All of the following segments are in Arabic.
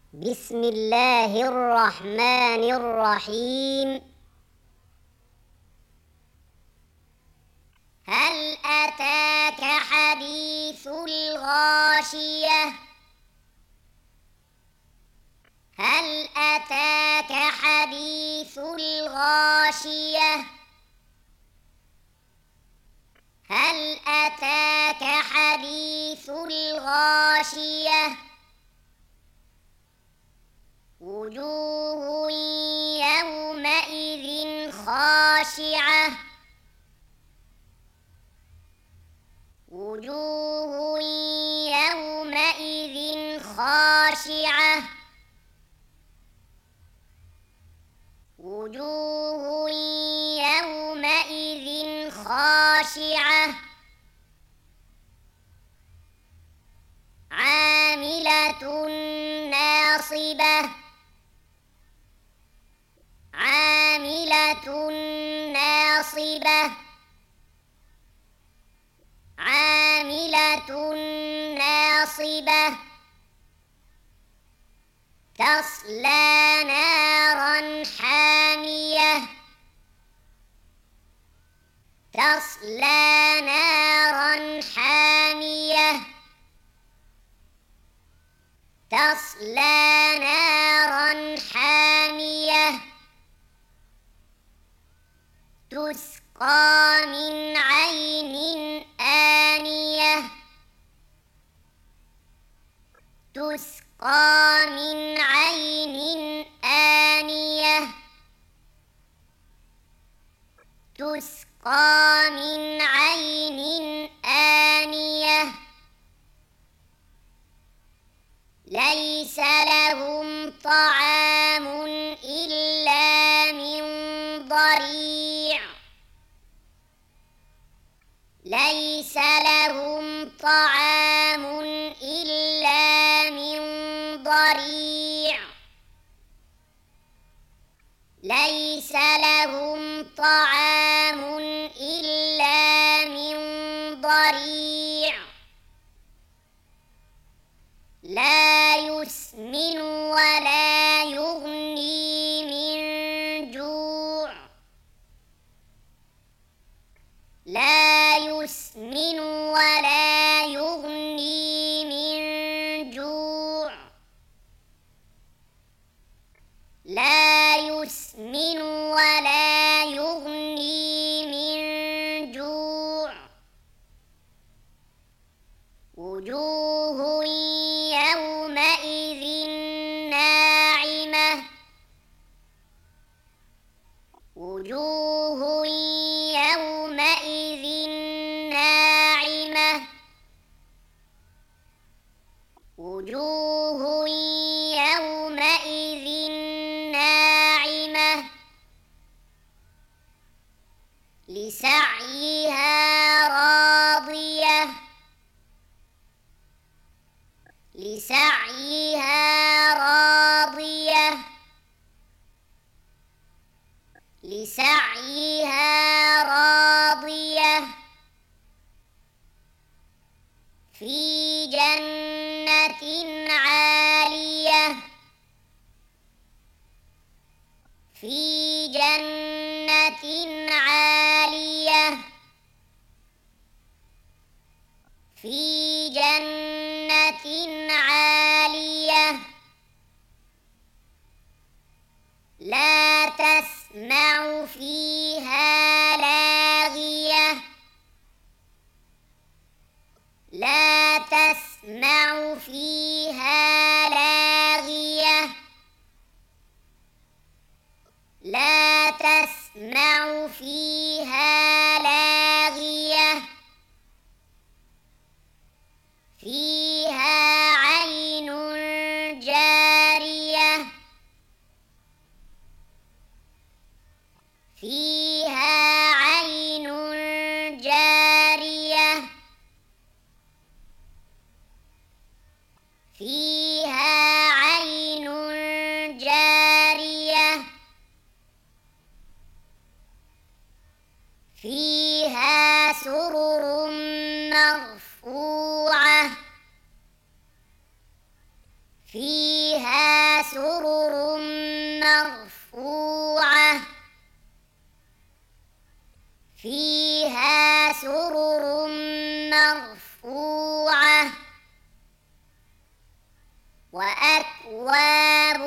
بسم الله الرحمن الرحيم. هل أتاك حديث الغاشية؟ هل أتاك حديث الغاشية؟ هل أتاك حديث الغاشية؟ وجوه يومئذ خاشعة، وجوه يومئذ خاشعة، وجوه يومئذ خاشعة، عاملة ناصبة، عاملة ناصبة، عاملة ناصبة، تصلى نارا حامية، تصلى نارا حامية، تصلى نارا حامية، تسقى من عين آنية، تسقى من عين آنية، تسقى من عين آنية، ليس لهم طعام إلا من ضريع، ليس لهم طعام إلا من ضريع، ليس لهم طعام إلا من ضريع، لا يسمن ولا يغني من جوع، لا يسمن ولا يغني من جوع، لا يسمن ولا يغني من جوع، وجوه يومئذ ناعمة، وجوه يومئذ ناعمة، وجوه يومئذ ناعمة، لسعيها راضية، لسعيها راضية، لسعيها راضية، في جنة عالية، في جنة عالية، في جنة عالية، لا تسمع فيها لاغية، لا تسمع فيها لاغية، لا تسمع فيها لاغية، فيها عين جارية، فيها عين جارية، فيها عين جارية، فيها سرر مرفوعة، فيها سرر مرفوعة فيها سرر مرفوعة وأكواب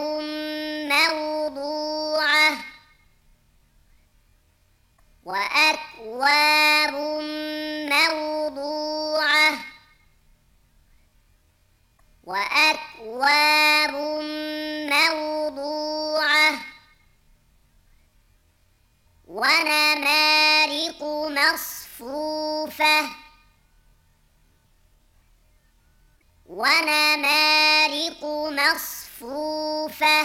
موضوعة وأكواب موضوعة وأكواب موضوعة ونمارق مصفوفة ونمارق مصفوفة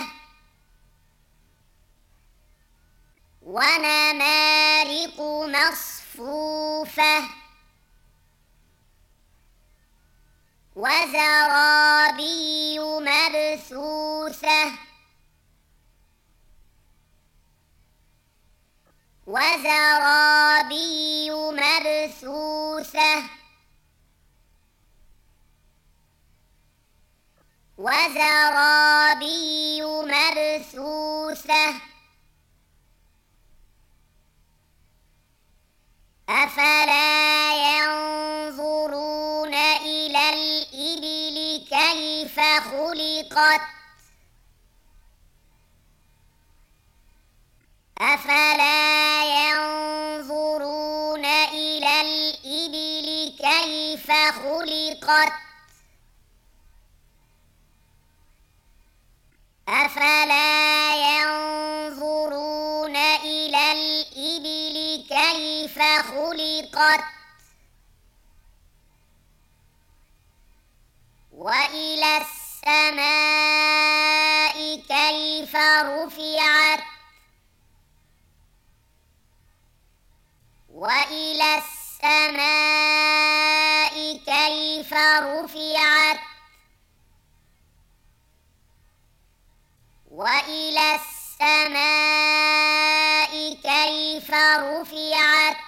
ونمارق مصفوفة وزرابي مبثوثة وزرابي مبثوثة وزرابي مبثوثة أفلا ينظرون إلى الإبل كيف خلقت أفلا ينظرون إلى الإبل كيف خلقت أفلا ينظرون إلى الإبل كيف خلقت وإلى السماء كيف رفعت وإلى السماء كيف رفعت وإلى السماء كيف رفعت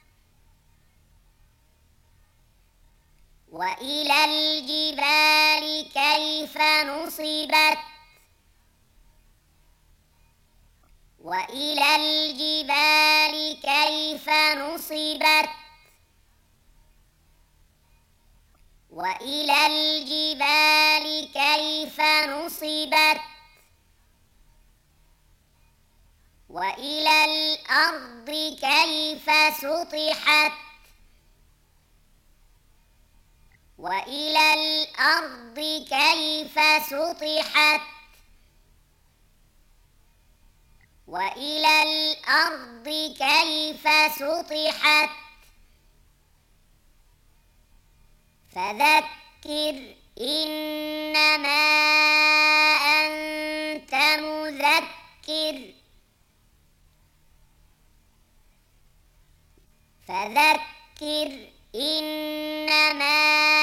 وإلى الجبال كيف نصبت وإلى الجبال كيف نصبت وإلى الجبال كيف نصبت وإلى الأرض كيف سطحت وإلى الأرض كيف سطحت وإلى الأرض كيف سطحت فذكر إنما أنت مذكر فذكر إنما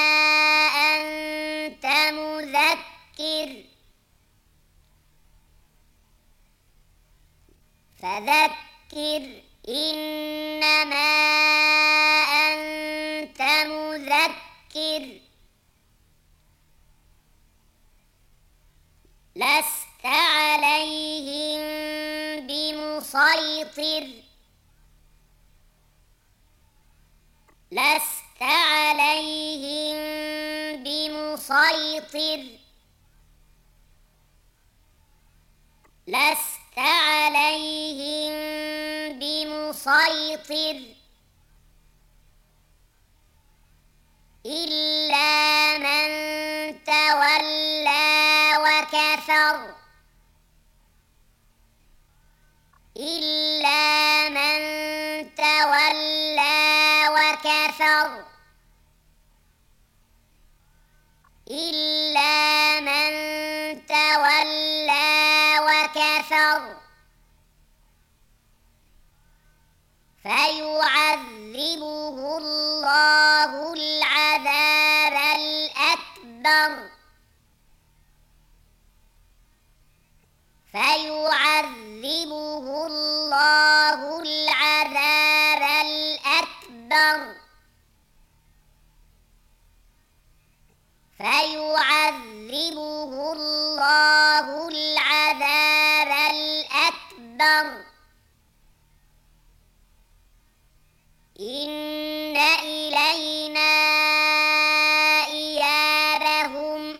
أنت مذكر فذكر إنما أنت مذكر لست عليهم بمسيطر لست عليهم بمسيطر لست عليهم بمسيطر إلا من تولى وكفر إلا من تولى وكفر إلا من تولى وكفر فيعذبه الله العذاب الأكبر فيعذبه الله العذاب الأكبر فيعذبه الله أكبر إن إلينا إيابهم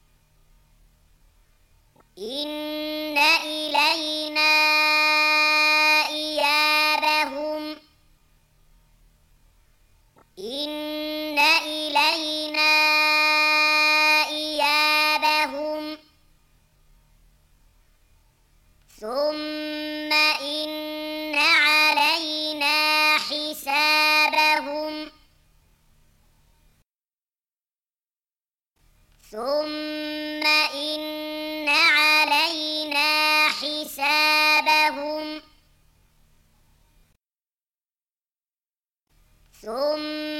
إن إلينا إيابهم إن إلينا إيابهم ثم إن علينا حسابهم ثم إن علينا حسابهم ثم